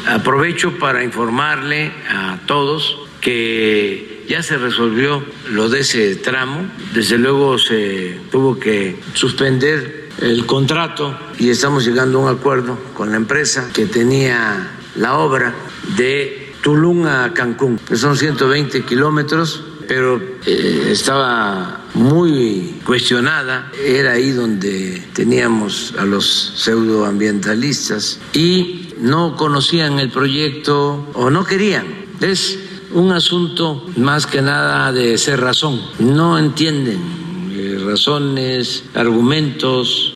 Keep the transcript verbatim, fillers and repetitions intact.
Aprovecho para informarle a todos que ya se resolvió lo de ese tramo. Desde luego se tuvo que suspender el contrato y estamos llegando a un acuerdo con la empresa que tenía la obra de Tulum a Cancún, que son ciento veinte kilómetros, pero eh, estaba muy cuestionada. Era ahí donde teníamos a los pseudoambientalistas y no conocían el proyecto o no querían. Es un asunto más que nada de cerrazón. No entienden eh, razones, argumentos.